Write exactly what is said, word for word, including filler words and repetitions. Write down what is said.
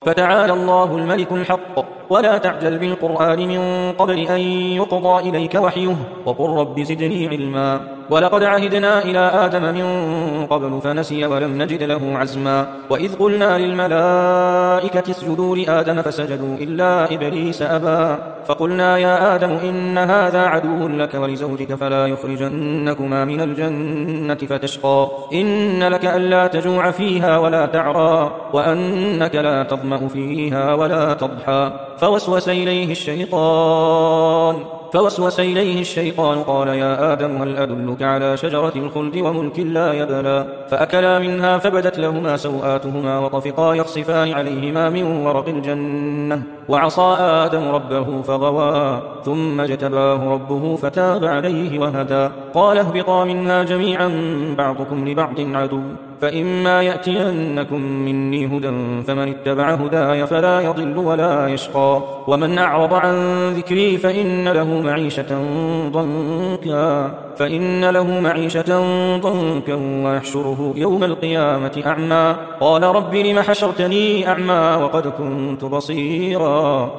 فتعالى الله الملك الحق ولا تعجل بالقرآن من قبل أن يقضى إليك وحيه وقل رب زدني علما ولقد عهدنا إلى آدم من قبل فنسي ولم نجد له عزما وإذ قلنا للملائكة اسجدوا لآدم فسجدوا إلا إبليس أبى فقلنا يا آدم إن هذا عدو لك ولزوجك فلا يخرجنكما من الجنة فتشقى إن لك ألا تجوع فيها ولا تعرى وأنك لا تظمأ فيها ولا تضحى فوسوس إليه الشيطان فوسوس إليه الشيطان قال يا آدم هل أدلك على شجرة الخلد وملك لا يبلى فأكلا منها فبدت لهما سوآتهما وطفقا يخصفان عليهما من ورق الجنة وعصى آدم ربه فغوى ثم اجتباه ربه فتاب عليه وهدى قال اهبطا منها جميعا بعضكم لبعض عدو فإما يأتينكم مني هدى فمن اتبع هداي فلا يضل ولا يشقى ومن أعرض عن ذكري فإن له معيشة ضنكا فإن له معيشة ضنكا ويحشره يوم القيامة أعمى قال رب لم حشرتني أعمى وقد كنت بصيرا